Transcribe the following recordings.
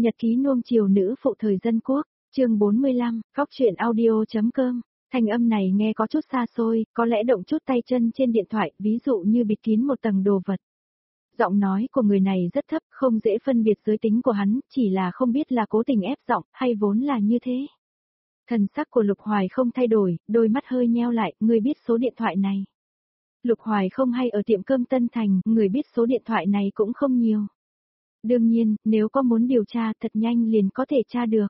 Nhật ký nuông chiều nữ phụ thời dân quốc, chương 45, Cóc truyện audio.com. Thanh âm này nghe có chút xa xôi, có lẽ động chút tay chân trên điện thoại, ví dụ như bịt kín một tầng đồ vật. Giọng nói của người này rất thấp, không dễ phân biệt giới tính của hắn, chỉ là không biết là cố tình ép giọng, hay vốn là như thế. Thần sắc của Lục Hoài không thay đổi, đôi mắt hơi nheo lại, người biết số điện thoại này. Lục Hoài không hay ở tiệm cơm Tân Thành, người biết số điện thoại này cũng không nhiều. Đương nhiên, nếu có muốn điều tra thật nhanh liền có thể tra được.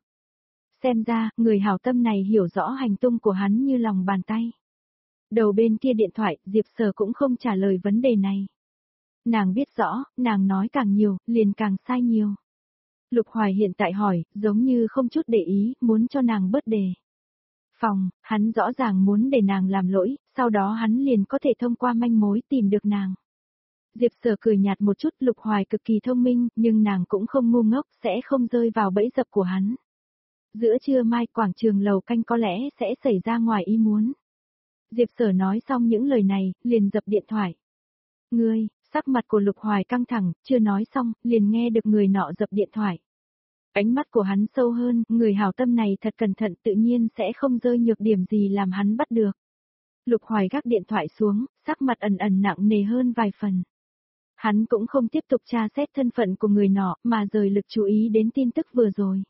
Xem ra, người hảo tâm này hiểu rõ hành tung của hắn như lòng bàn tay. Đầu bên kia điện thoại, Diệp Sở cũng không trả lời vấn đề này. Nàng biết rõ, nàng nói càng nhiều, liền càng sai nhiều. Lục Hoài hiện tại hỏi, giống như không chút để ý, muốn cho nàng bớt đề phòng, hắn rõ ràng muốn để nàng làm lỗi, sau đó hắn liền có thể thông qua manh mối tìm được nàng. Diệp Sở cười nhạt một chút, Lục Hoài cực kỳ thông minh, nhưng nàng cũng không ngu ngốc, sẽ không rơi vào bẫy dập của hắn. Giữa trưa mai quảng trường lầu canh có lẽ sẽ xảy ra ngoài ý muốn. Diệp Sở nói xong những lời này, liền dập điện thoại. Ngươi, sắc mặt của Lục Hoài căng thẳng, chưa nói xong, liền nghe được người nọ dập điện thoại. Ánh mắt của hắn sâu hơn, người hảo tâm này thật cẩn thận tự nhiên sẽ không rơi nhược điểm gì làm hắn bắt được. Lục Hoài gác điện thoại xuống, sắc mặt ẩn ẩn nặng nề hơn vài phần. Hắn cũng không tiếp tục tra xét thân phận của người nọ mà rời lực chú ý đến tin tức vừa rồi.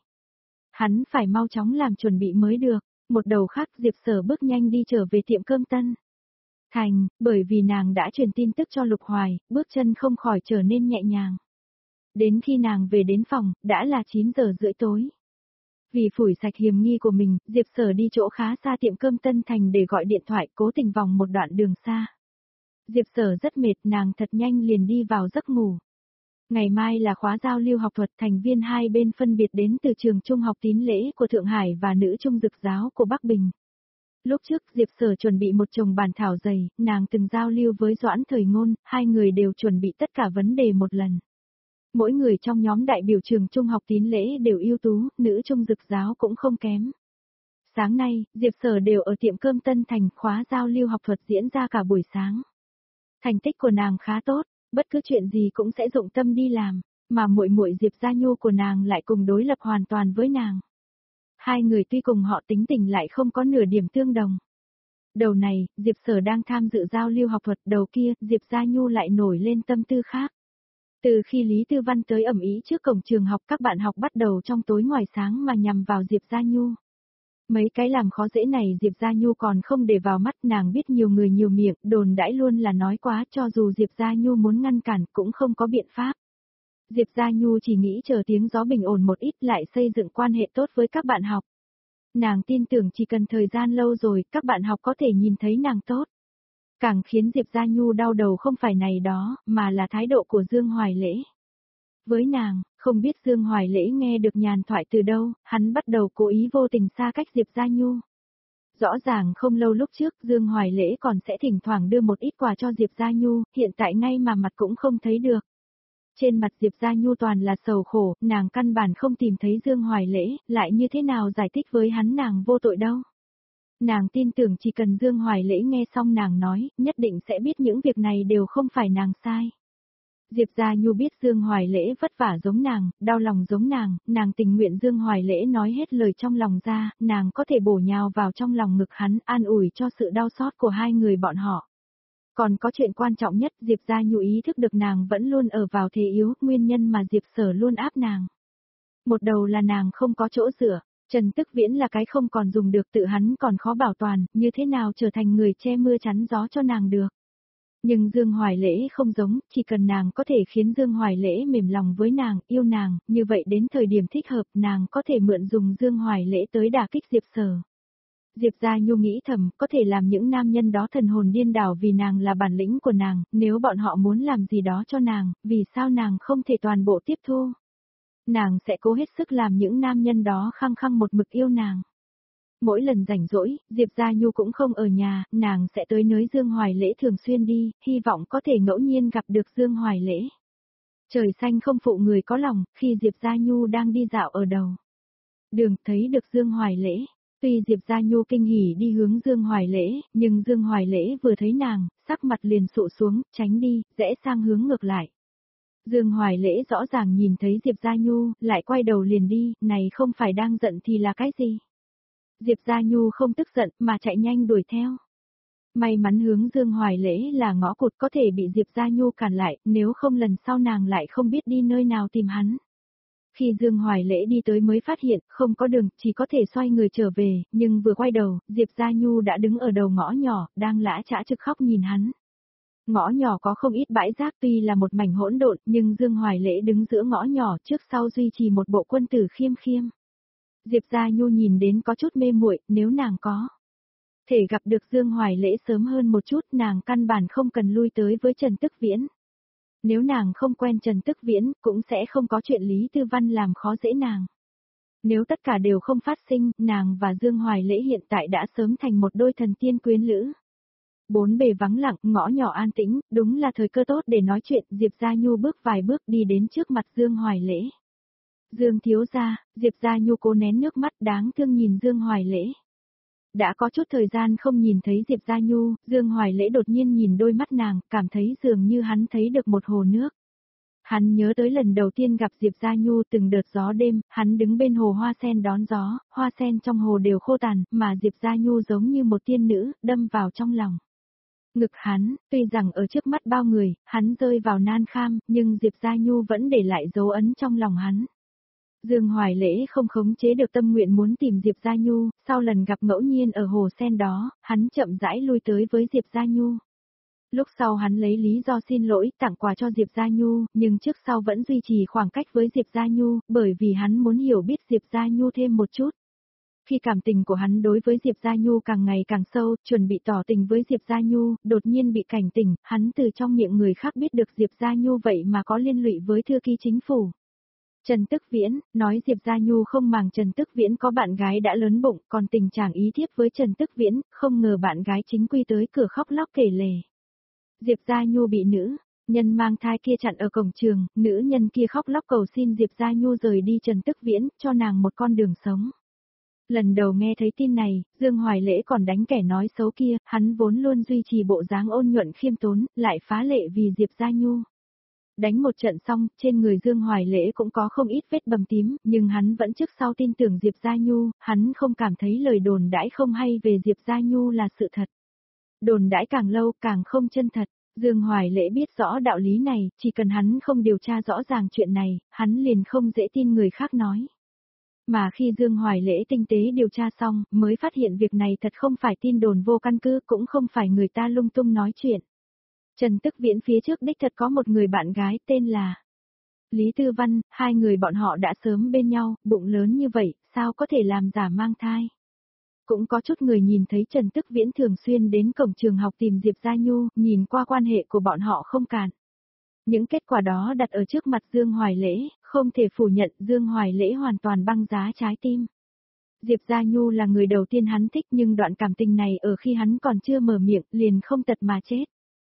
Hắn phải mau chóng làm chuẩn bị mới được, một đầu khác Diệp Sở bước nhanh đi trở về tiệm cơm Tân Thành, bởi vì nàng đã truyền tin tức cho Lục Hoài, bước chân không khỏi trở nên nhẹ nhàng. Đến khi nàng về đến phòng, đã là 9 giờ rưỡi tối. Vì phủi sạch hiểm nghi của mình, Diệp Sở đi chỗ khá xa tiệm cơm Tân Thành để gọi điện thoại cố tình vòng một đoạn đường xa. Diệp Sở rất mệt, nàng thật nhanh liền đi vào giấc ngủ. Ngày mai là khóa giao lưu học thuật, thành viên hai bên phân biệt đến từ trường trung học Tín Lễ của Thượng Hải và nữ trung dực giáo của Bắc Bình. Lúc trước Diệp Sở chuẩn bị một chồng bản thảo dày, nàng từng giao lưu với Doãn Thời Ngôn, hai người đều chuẩn bị tất cả vấn đề một lần. Mỗi người trong nhóm đại biểu trường trung học Tín Lễ đều ưu tú, nữ trung dực giáo cũng không kém. Sáng nay, Diệp Sở đều ở tiệm cơm Tân Thành, khóa giao lưu học thuật diễn ra cả buổi sáng. Thành tích của nàng khá tốt, bất cứ chuyện gì cũng sẽ dụng tâm đi làm, mà muội muội Diệp Gia Nhu của nàng lại cùng đối lập hoàn toàn với nàng. Hai người tuy cùng họ tính tình lại không có nửa điểm tương đồng. Đầu này, Diệp Sở đang tham dự giao lưu học thuật, đầu kia, Diệp Gia Nhu lại nổi lên tâm tư khác. Từ khi Lý Tư Văn tới ầm ĩ trước cổng trường học, các bạn học bắt đầu trong tối ngoài sáng mà nhằm vào Diệp Gia Nhu. Mấy cái làm khó dễ này Diệp Gia Nhu còn không để vào mắt, nàng biết nhiều người nhiều miệng, đồn đãi luôn là nói quá, cho dù Diệp Gia Nhu muốn ngăn cản cũng không có biện pháp. Diệp Gia Nhu chỉ nghĩ chờ tiếng gió bình ổn một ít lại xây dựng quan hệ tốt với các bạn học. Nàng tin tưởng chỉ cần thời gian lâu rồi, các bạn học có thể nhìn thấy nàng tốt. Càng khiến Diệp Gia Nhu đau đầu không phải này đó, mà là thái độ của Dương Hoài Lễ. Với nàng, không biết Dương Hoài Lễ nghe được nhàn thoại từ đâu, hắn bắt đầu cố ý vô tình xa cách Diệp Gia Nhu. Rõ ràng không lâu lúc trước Dương Hoài Lễ còn sẽ thỉnh thoảng đưa một ít quà cho Diệp Gia Nhu, hiện tại ngay mà mặt cũng không thấy được. Trên mặt Diệp Gia Nhu toàn là sầu khổ, nàng căn bản không tìm thấy Dương Hoài Lễ, lại như thế nào giải thích với hắn nàng vô tội đâu. Nàng tin tưởng chỉ cần Dương Hoài Lễ nghe xong nàng nói, nhất định sẽ biết những việc này đều không phải nàng sai. Diệp Gia Nhu biết Dương Hoài Lễ vất vả giống nàng, đau lòng giống nàng tình nguyện Dương Hoài Lễ nói hết lời trong lòng ra, nàng có thể bổ nhào vào trong lòng ngực hắn, an ủi cho sự đau xót của hai người bọn họ. Còn có chuyện quan trọng nhất, Diệp Gia Nhu ý thức được nàng vẫn luôn ở vào thế yếu, nguyên nhân mà Diệp Sở luôn áp nàng. Một đầu là nàng không có chỗ dựa, Trần Tức Viễn là cái không còn dùng được, tự hắn còn khó bảo toàn, như thế nào trở thành người che mưa chắn gió cho nàng được. Nhưng Dương Hoài Lễ không giống, chỉ cần nàng có thể khiến Dương Hoài Lễ mềm lòng với nàng, yêu nàng, như vậy đến thời điểm thích hợp nàng có thể mượn dùng Dương Hoài Lễ tới đả kích Diệp Sở. Diệp Gia Nhu nghĩ thầm, có thể làm những nam nhân đó thần hồn điên đảo vì nàng là bản lĩnh của nàng, nếu bọn họ muốn làm gì đó cho nàng, vì sao nàng không thể toàn bộ tiếp thu. Nàng sẽ cố hết sức làm những nam nhân đó khăng khăng một mực yêu nàng. Mỗi lần rảnh rỗi, Diệp Gia Nhu cũng không ở nhà, nàng sẽ tới nơi Dương Hoài Lễ thường xuyên đi, hy vọng có thể ngẫu nhiên gặp được Dương Hoài Lễ. Trời xanh không phụ người có lòng, khi Diệp Gia Nhu đang đi dạo ở đầu đường thấy được Dương Hoài Lễ. Tuy Diệp Gia Nhu kinh hỉ đi hướng Dương Hoài Lễ, nhưng Dương Hoài Lễ vừa thấy nàng, sắc mặt liền sụ xuống, tránh đi, rẽ sang hướng ngược lại. Dương Hoài Lễ rõ ràng nhìn thấy Diệp Gia Nhu, lại quay đầu liền đi, này không phải đang giận thì là cái gì? Diệp Gia Nhu không tức giận mà chạy nhanh đuổi theo. May mắn hướng Dương Hoài Lễ là ngõ cụt có thể bị Diệp Gia Nhu cản lại, nếu không lần sau nàng lại không biết đi nơi nào tìm hắn. Khi Dương Hoài Lễ đi tới mới phát hiện không có đường, chỉ có thể xoay người trở về, nhưng vừa quay đầu, Diệp Gia Nhu đã đứng ở đầu ngõ nhỏ, đang lã chã trực khóc nhìn hắn. Ngõ nhỏ có không ít bãi rác tuy là một mảnh hỗn độn, nhưng Dương Hoài Lễ đứng giữa ngõ nhỏ trước sau duy trì một bộ quân tử khiêm khiêm. Diệp Gia Nhu nhìn đến có chút mê muội, nếu nàng có thể gặp được Dương Hoài Lễ sớm hơn một chút, nàng căn bản không cần lui tới với Trần Tức Viễn. Nếu nàng không quen Trần Tức Viễn, cũng sẽ không có chuyện Lý Tư Văn làm khó dễ nàng. Nếu tất cả đều không phát sinh, nàng và Dương Hoài Lễ hiện tại đã sớm thành một đôi thần tiên quyến lữ. Bốn bề vắng lặng, ngõ nhỏ an tĩnh, đúng là thời cơ tốt để nói chuyện, Diệp Gia Nhu bước vài bước đi đến trước mặt Dương Hoài Lễ. Dương thiếu gia, Diệp Gia Nhu cố nén nước mắt đáng thương nhìn Dương Hoài Lễ. Đã có chút thời gian không nhìn thấy Diệp Gia Nhu, Dương Hoài Lễ đột nhiên nhìn đôi mắt nàng, cảm thấy dường như hắn thấy được một hồ nước. Hắn nhớ tới lần đầu tiên gặp Diệp Gia Nhu từng đợt gió đêm, hắn đứng bên hồ hoa sen đón gió, hoa sen trong hồ đều khô tàn, mà Diệp Gia Nhu giống như một tiên nữ, đâm vào trong lòng. Ngực hắn, tuy rằng ở trước mắt bao người, hắn rơi vào nan kham, nhưng Diệp Gia Nhu vẫn để lại dấu ấn trong lòng hắn. Dương Hoài Lễ không khống chế được tâm nguyện muốn tìm Diệp Gia Nhu, sau lần gặp ngẫu nhiên ở hồ sen đó, hắn chậm rãi lui tới với Diệp Gia Nhu. Lúc sau hắn lấy lý do xin lỗi tặng quà cho Diệp Gia Nhu, nhưng trước sau vẫn duy trì khoảng cách với Diệp Gia Nhu, bởi vì hắn muốn hiểu biết Diệp Gia Nhu thêm một chút. Khi cảm tình của hắn đối với Diệp Gia Nhu càng ngày càng sâu, chuẩn bị tỏ tình với Diệp Gia Nhu, đột nhiên bị cảnh tỉnh, hắn từ trong miệng người khác biết được Diệp Gia Nhu vậy mà có liên lụy với thư ký chính phủ. Trần Tức Viễn, nói Diệp Gia Nhu không màng Trần Tức Viễn có bạn gái đã lớn bụng, còn tình trạng ý thiếp với Trần Tức Viễn, không ngờ bạn gái chính quy tới cửa khóc lóc kể lể. Diệp Gia Nhu bị nữ nhân mang thai kia chặn ở cổng trường, nữ nhân kia khóc lóc cầu xin Diệp Gia Nhu rời đi Trần Tức Viễn, cho nàng một con đường sống. Lần đầu nghe thấy tin này, Dương Hoài Lễ còn đánh kẻ nói xấu kia, hắn vốn luôn duy trì bộ dáng ôn nhuận khiêm tốn, lại phá lệ vì Diệp Gia Nhu. Đánh một trận xong, trên người Dương Hoài Lễ cũng có không ít vết bầm tím, nhưng hắn vẫn trước sau tin tưởng Diệp Gia Nhu, hắn không cảm thấy lời đồn đãi không hay về Diệp Gia Nhu là sự thật. Đồn đãi càng lâu càng không chân thật, Dương Hoài Lễ biết rõ đạo lý này, chỉ cần hắn không điều tra rõ ràng chuyện này, hắn liền không dễ tin người khác nói. Mà khi Dương Hoài Lễ tinh tế điều tra xong, mới phát hiện việc này thật không phải tin đồn vô căn cứ, cũng không phải người ta lung tung nói chuyện. Trần Tức Viễn phía trước đích thật có một người bạn gái tên là Lý Tư Văn, hai người bọn họ đã sớm bên nhau, bụng lớn như vậy, sao có thể làm giả mang thai. Cũng có chút người nhìn thấy Trần Tức Viễn thường xuyên đến cổng trường học tìm Diệp Gia Nhu, nhìn qua quan hệ của bọn họ không cản. Những kết quả đó đặt ở trước mặt Dương Hoài Lễ, không thể phủ nhận Dương Hoài Lễ hoàn toàn băng giá trái tim. Diệp Gia Nhu là người đầu tiên hắn thích nhưng đoạn cảm tình này ở khi hắn còn chưa mở miệng liền không tật mà chết.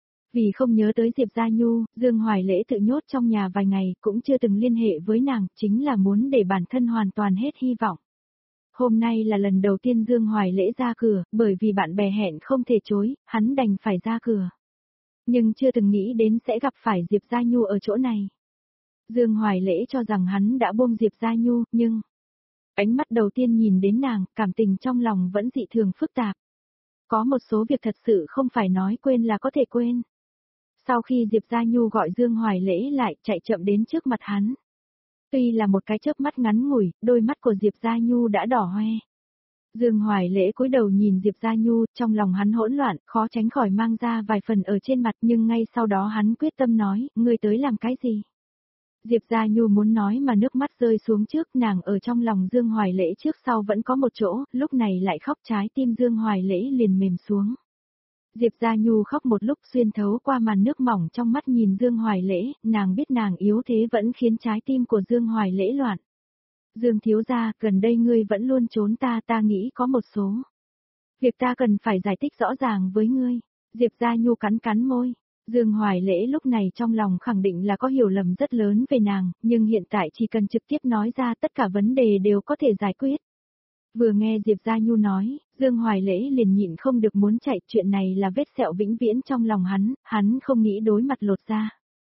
Vì không nhớ tới Diệp Gia Nhu, Dương Hoài Lễ tự nhốt trong nhà vài ngày cũng chưa từng liên hệ với nàng, chính là muốn để bản thân hoàn toàn hết hy vọng. Hôm nay là lần đầu tiên Dương Hoài Lễ ra cửa, bởi vì bạn bè hẹn không thể chối, hắn đành phải ra cửa. Nhưng chưa từng nghĩ đến sẽ gặp phải Diệp Gia Nhu ở chỗ này. Dương Hoài Lễ cho rằng hắn đã buông Diệp Gia Nhu, nhưng ánh mắt đầu tiên nhìn đến nàng, cảm tình trong lòng vẫn dị thường phức tạp. Có một số việc thật sự không phải nói quên là có thể quên. Sau khi Diệp Gia Nhu gọi Dương Hoài Lễ lại, chạy chậm đến trước mặt hắn. Tuy là một cái chớp mắt ngắn ngủi, đôi mắt của Diệp Gia Nhu đã đỏ hoe. Dương Hoài Lễ cúi đầu nhìn Diệp Gia Nhu, trong lòng hắn hỗn loạn, khó tránh khỏi mang ra vài phần ở trên mặt, nhưng ngay sau đó hắn quyết tâm nói, ngươi tới làm cái gì? Diệp Gia Nhu muốn nói mà nước mắt rơi xuống trước, nàng ở trong lòng Dương Hoài Lễ trước sau vẫn có một chỗ, lúc này lại khóc trái tim Dương Hoài Lễ liền mềm xuống. Diệp Gia Nhu khóc một lúc xuyên thấu qua màn nước mỏng trong mắt nhìn Dương Hoài Lễ, nàng biết nàng yếu thế vẫn khiến trái tim của Dương Hoài Lễ loạn. Dương thiếu gia, gần đây ngươi vẫn luôn trốn ta nghĩ có một số việc ta cần phải giải thích rõ ràng với ngươi. Diệp Gia Nhu cắn cắn môi. Dương Hoài Lễ lúc này trong lòng khẳng định là có hiểu lầm rất lớn về nàng, nhưng hiện tại chỉ cần trực tiếp nói ra tất cả vấn đề đều có thể giải quyết. Vừa nghe Diệp Gia Nhu nói, Dương Hoài Lễ liền nhịn không được muốn chạy, chuyện này là vết sẹo vĩnh viễn trong lòng hắn không nghĩ đối mặt lột ra.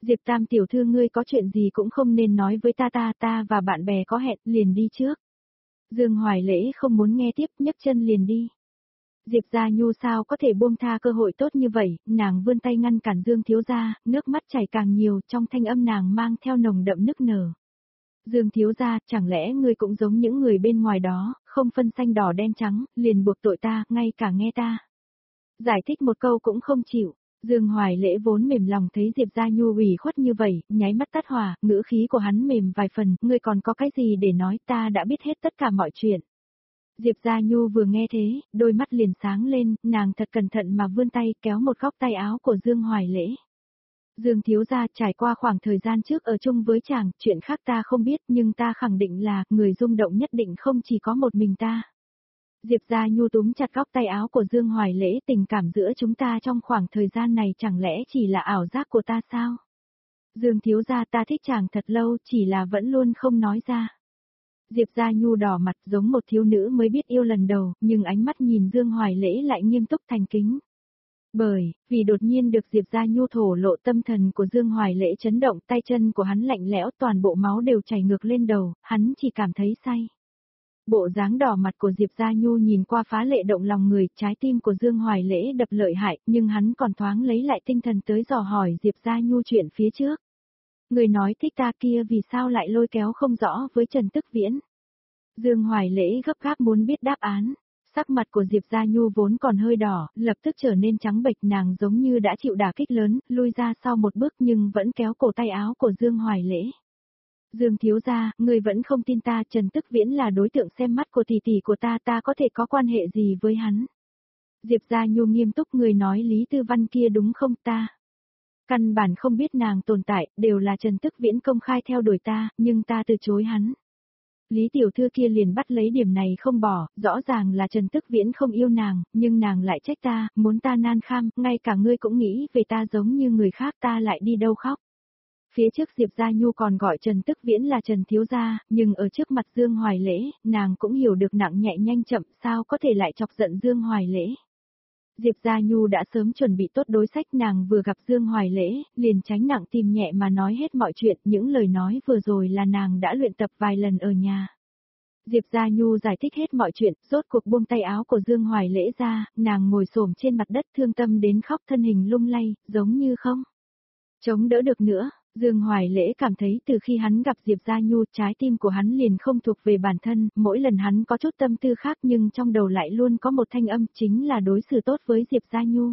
Diệp Tam tiểu thư ngươi có chuyện gì cũng không nên nói với ta và bạn bè có hẹn, liền đi trước. Dương Hoài Lễ không muốn nghe tiếp, nhấc chân liền đi. Diệp Gia Nhu sao có thể buông tha cơ hội tốt như vậy, nàng vươn tay ngăn cản Dương thiếu gia, nước mắt chảy càng nhiều, trong thanh âm nàng mang theo nồng đậm nức nở. Dương thiếu gia, chẳng lẽ ngươi cũng giống những người bên ngoài đó, không phân xanh đỏ đen trắng, liền buộc tội ta, ngay cả nghe ta. Giải thích một câu cũng không chịu. Dương Hoài Lễ vốn mềm lòng thấy Diệp Gia Nhu ủy khuất như vậy, nháy mắt tắt hỏa, ngữ khí của hắn mềm vài phần, ngươi còn có cái gì để nói, ta đã biết hết tất cả mọi chuyện. Diệp Gia Nhu vừa nghe thế, đôi mắt liền sáng lên, nàng thật cẩn thận mà vươn tay kéo một góc tay áo của Dương Hoài Lễ. Dương thiếu gia trải qua khoảng thời gian trước ở chung với chàng, chuyện khác ta không biết nhưng ta khẳng định là, người rung động nhất định không chỉ có một mình ta. Diệp Gia Nhu túm chặt góc tay áo của Dương Hoài Lễ, tình cảm giữa chúng ta trong khoảng thời gian này chẳng lẽ chỉ là ảo giác của ta sao? Dương thiếu gia ta thích chàng thật lâu, chỉ là vẫn luôn không nói ra. Diệp Gia Nhu đỏ mặt giống một thiếu nữ mới biết yêu lần đầu, nhưng ánh mắt nhìn Dương Hoài Lễ lại nghiêm túc thành kính. Vì đột nhiên được Diệp Gia Nhu thổ lộ, tâm thần của Dương Hoài Lễ chấn động, tay chân của hắn lạnh lẽo, toàn bộ máu đều chảy ngược lên đầu, hắn chỉ cảm thấy say. Bộ dáng đỏ mặt của Diệp Gia Nhu nhìn qua phá lệ động lòng người, trái tim của Dương Hoài Lễ đập lợi hại, nhưng hắn còn thoáng lấy lại tinh thần tới dò hỏi Diệp Gia Nhu chuyện phía trước. Người nói thích ta kia vì sao lại lôi kéo không rõ với Trần Tức Viễn? Dương Hoài Lễ gấp gáp muốn biết đáp án. Sắc mặt của Diệp Gia Nhu vốn còn hơi đỏ, lập tức trở nên trắng bệch, nàng giống như đã chịu đả kích lớn, lui ra sau một bước nhưng vẫn kéo cổ tay áo của Dương Hoài Lễ. Dương thiếu gia, người vẫn không tin ta, Trần Tức Viễn là đối tượng xem mắt của tỷ tỷ của ta có thể có quan hệ gì với hắn? Diệp Gia Nhu nghiêm túc, người nói Lý Tư Văn kia đúng không ta? Căn bản không biết nàng tồn tại, đều là Trần Tức Viễn công khai theo đuổi ta, nhưng ta từ chối hắn. Lý tiểu thư kia liền bắt lấy điểm này không bỏ, rõ ràng là Trần Tức Viễn không yêu nàng, nhưng nàng lại trách ta, muốn ta nan kham, ngay cả ngươi cũng nghĩ về ta giống như người khác, ta lại đi đâu khóc. Phía trước Diệp Gia Nhu còn gọi Trần Tức Viễn là Trần thiếu gia, nhưng ở trước mặt Dương Hoài Lễ, nàng cũng hiểu được nặng nhẹ nhanh chậm, sao có thể lại chọc giận Dương Hoài Lễ. Diệp Gia Nhu đã sớm chuẩn bị tốt đối sách, nàng vừa gặp Dương Hoài Lễ, liền tránh nặng tìm nhẹ mà nói hết mọi chuyện, những lời nói vừa rồi là nàng đã luyện tập vài lần ở nhà. Diệp Gia Nhu giải thích hết mọi chuyện, rốt cuộc buông tay áo của Dương Hoài Lễ ra, nàng ngồi xổm trên mặt đất thương tâm đến khóc, thân hình lung lay, giống như không chống đỡ được nữa. Dương Hoài Lễ cảm thấy từ khi hắn gặp Diệp Gia Nhu, trái tim của hắn liền không thuộc về bản thân, mỗi lần hắn có chút tâm tư khác nhưng trong đầu lại luôn có một thanh âm, chính là đối xử tốt với Diệp Gia Nhu.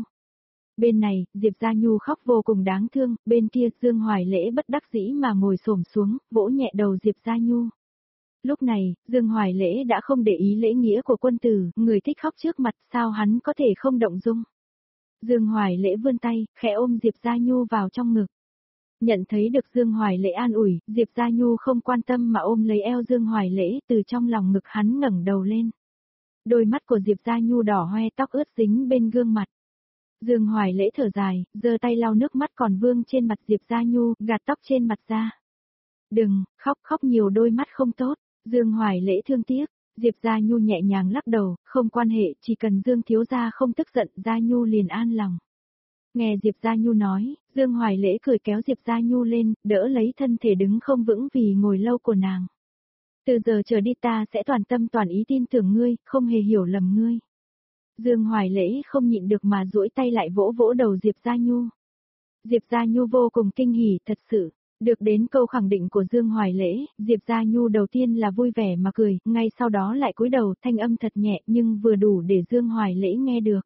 Bên này, Diệp Gia Nhu khóc vô cùng đáng thương, bên kia Dương Hoài Lễ bất đắc dĩ mà ngồi xổm xuống, vỗ nhẹ đầu Diệp Gia Nhu. Lúc này, Dương Hoài Lễ đã không để ý lễ nghĩa của quân tử, người thích khóc trước mặt, sao hắn có thể không động dung. Dương Hoài Lễ vươn tay, khẽ ôm Diệp Gia Nhu vào trong ngực. Nhận thấy được Dương Hoài Lễ an ủi, Diệp Gia Nhu không quan tâm mà ôm lấy eo Dương Hoài Lễ, từ trong lòng ngực hắn ngẩng đầu lên. Đôi mắt của Diệp Gia Nhu đỏ hoe, tóc ướt dính bên gương mặt. Dương Hoài Lễ thở dài, giơ tay lau nước mắt còn vương trên mặt Diệp Gia Nhu, gạt tóc trên mặt ra. Đừng, khóc nhiều đôi mắt không tốt. Dương Hoài Lễ thương tiếc. Diệp Gia Nhu nhẹ nhàng lắc đầu, không quan hệ, chỉ cần Dương thiếu gia không tức giận, Gia Nhu liền an lòng. Nghe Diệp Gia Nhu nói, Dương Hoài Lễ cười kéo Diệp Gia Nhu lên, đỡ lấy thân thể đứng không vững vì ngồi lâu của nàng. Từ giờ trở đi ta sẽ toàn tâm toàn ý tin tưởng ngươi, không hề hiểu lầm ngươi. Dương Hoài Lễ không nhịn được mà duỗi tay lại vỗ vỗ đầu Diệp Gia Nhu. Diệp Gia Nhu vô cùng kinh hỉ, thật sự. Được đến câu khẳng định của Dương Hoài Lễ, Diệp Gia Nhu đầu tiên là vui vẻ mà cười, ngay sau đó lại cúi đầu, thanh âm thật nhẹ nhưng vừa đủ để Dương Hoài Lễ nghe được.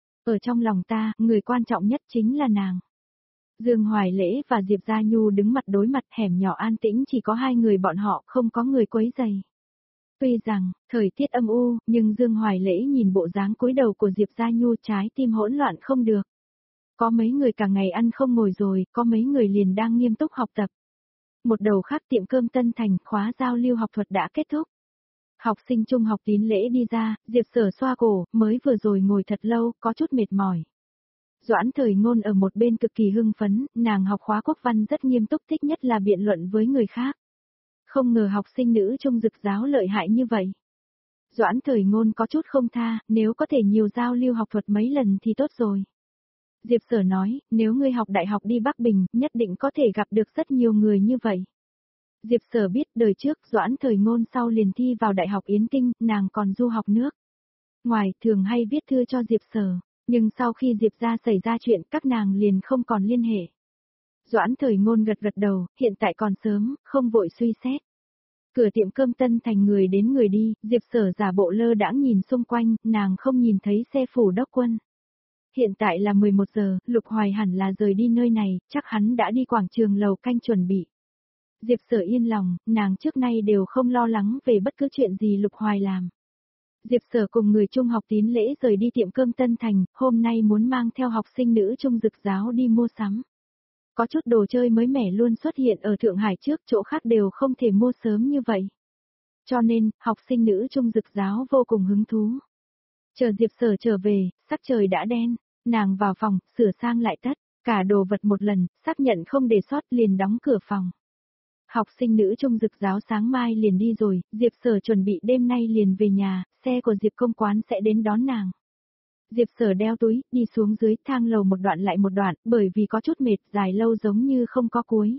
Ở trong lòng ta, người quan trọng nhất chính là nàng. Dương Hoài Lễ và Diệp Gia Nhu đứng mặt đối mặt, hẻm nhỏ an tĩnh chỉ có hai người bọn họ, không có người quấy rầy. Tuy rằng, thời tiết âm u, nhưng Dương Hoài Lễ nhìn bộ dáng cúi đầu của Diệp Gia Nhu, trái tim hỗn loạn không được. Có mấy người cả ngày ăn không ngồi rồi, có mấy người liền đang nghiêm túc học tập. Một đầu khác tiệm cơm Tân Thành, khóa giao lưu học thuật đã kết thúc. Học sinh trung học Tín Lễ đi ra, Diệp Sở xoa cổ, mới vừa rồi ngồi thật lâu, có chút mệt mỏi. Doãn Thời Ngôn ở một bên cực kỳ hưng phấn, nàng học khóa quốc văn rất nghiêm túc, thích nhất là biện luận với người khác. Không ngờ học sinh nữ trung dực giáo lợi hại như vậy. Doãn Thời Ngôn có chút không tha, nếu có thể nhiều giao lưu học thuật mấy lần thì tốt rồi. Diệp Sở nói, nếu ngươi học đại học đi Bắc Bình, nhất định có thể gặp được rất nhiều người như vậy. Diệp Sở biết đời trước Doãn Thời Ngôn sau liền thi vào Đại học Yến Kinh, nàng còn du học nước. Ngoài thường hay viết thư cho Diệp Sở, nhưng sau khi Diệp gia xảy ra chuyện các nàng liền không còn liên hệ. Doãn Thời Ngôn gật gật đầu, hiện tại còn sớm, không vội suy xét. Cửa tiệm cơm Tân Thành người đến người đi, Diệp Sở giả bộ lơ đãng nhìn xung quanh, nàng không nhìn thấy xe phủ đốc quân. Hiện tại là 11 giờ, Lục Hoài hẳn là rời đi nơi này, chắc hắn đã đi quảng trường lầu canh chuẩn bị. Diệp Sở yên lòng, nàng trước nay đều không lo lắng về bất cứ chuyện gì Lục Hoài làm. Diệp Sở cùng người trung học tín lễ rời đi tiệm cơm Tân Thành, hôm nay muốn mang theo học sinh nữ trung dực giáo đi mua sắm. Có chút đồ chơi mới mẻ luôn xuất hiện ở Thượng Hải trước, chỗ khác đều không thể mua sớm như vậy. Cho nên, học sinh nữ trung dực giáo vô cùng hứng thú. Chờ Diệp Sở trở về, sắc trời đã đen, nàng vào phòng, sửa sang lại tất, cả đồ vật một lần, xác nhận không để sót liền đóng cửa phòng. Học sinh nữ trung dực giáo sáng mai liền đi rồi, Diệp Sở chuẩn bị đêm nay liền về nhà, xe của Diệp công quán sẽ đến đón nàng. Diệp Sở đeo túi, đi xuống dưới thang lầu một đoạn lại một đoạn, bởi vì có chút mệt, dài lâu giống như không có cuối.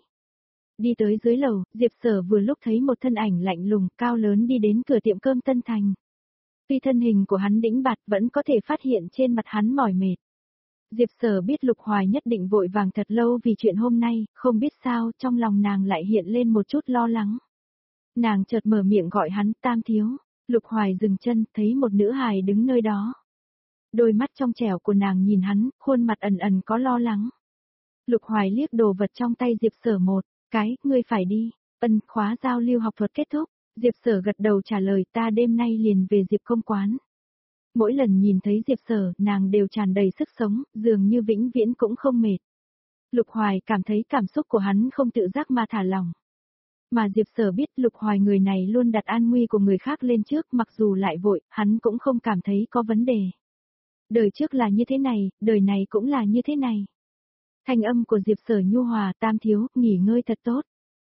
Đi tới dưới lầu, Diệp Sở vừa lúc thấy một thân ảnh lạnh lùng, cao lớn đi đến cửa tiệm cơm Tân Thành. Tuy thân hình của hắn đĩnh bạt vẫn có thể phát hiện trên mặt hắn mỏi mệt. Diệp Sở biết Lục Hoài nhất định vội vàng thật lâu vì chuyện hôm nay, không biết sao trong lòng nàng lại hiện lên một chút lo lắng. Nàng chợt mở miệng gọi hắn Tam thiếu, Lục Hoài dừng chân thấy một nữ hài đứng nơi đó. Đôi mắt trong trẻo của nàng nhìn hắn, khuôn mặt ẩn ẩn có lo lắng. Lục Hoài liếc đồ vật trong tay Diệp Sở một cái, ngươi phải đi, khóa giao lưu học thuật kết thúc, Diệp Sở gật đầu trả lời ta đêm nay liền về Diệp công quán. Mỗi lần nhìn thấy Diệp Sở, nàng đều tràn đầy sức sống, dường như vĩnh viễn cũng không mệt. Lục Hoài cảm thấy cảm xúc của hắn không tự giác mà thả lỏng. Mà Diệp Sở biết Lục Hoài người này luôn đặt an nguy của người khác lên trước, mặc dù lại vội, hắn cũng không cảm thấy có vấn đề. Đời trước là như thế này, đời này cũng là như thế này. Thanh âm của Diệp Sở nhu hòa, Tam thiếu, nghỉ ngơi thật tốt.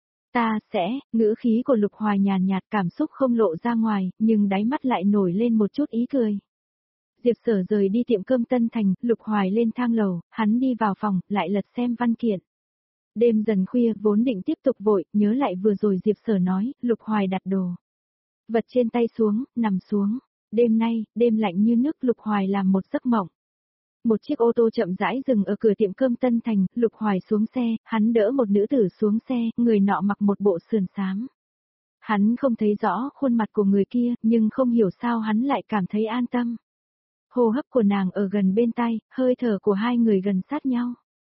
Ta sẽ, ngữ khí của Lục Hoài nhàn nhạt cảm xúc không lộ ra ngoài, nhưng đáy mắt lại nổi lên một chút ý cười. Diệp Sở rời đi tiệm cơm Tân Thành, Lục Hoài lên thang lầu, hắn đi vào phòng, lại lật xem văn kiện. Đêm dần khuya, vốn định tiếp tục vội, nhớ lại vừa rồi Diệp Sở nói, Lục Hoài đặt đồ vật trên tay xuống, nằm xuống. Đêm nay, đêm lạnh như nước, Lục Hoài làm một giấc mộng. Một chiếc ô tô chậm rãi dừng ở cửa tiệm cơm Tân Thành, Lục Hoài xuống xe, hắn đỡ một nữ tử xuống xe, người nọ mặc một bộ sườn xám. Hắn không thấy rõ khuôn mặt của người kia, nhưng không hiểu sao hắn lại cảm thấy an tâm. Hô hấp của nàng ở gần bên tai, hơi thở của hai người gần sát nhau.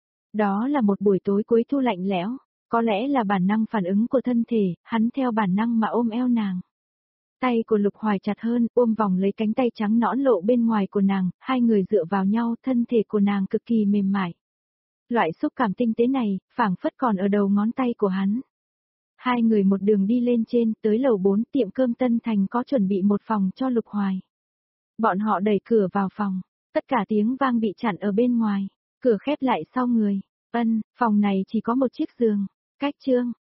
Đó là một buổi tối cuối thu lạnh lẽo, có lẽ là bản năng phản ứng của thân thể, hắn theo bản năng mà ôm eo nàng. Tay của Lục Hoài chặt hơn, ôm vòng lấy cánh tay trắng nõn lộ bên ngoài của nàng, hai người dựa vào nhau, thân thể của nàng cực kỳ mềm mại. Loại xúc cảm tinh tế này, phảng phất còn ở đầu ngón tay của hắn. Hai người một đường đi lên trên, tới lầu 4 tiệm cơm Tân Thành có chuẩn bị một phòng cho Lục Hoài. Bọn họ đẩy cửa vào phòng, tất cả tiếng vang bị chặn ở bên ngoài, cửa khép lại sau người. Phòng này chỉ có một chiếc giường, cách chương.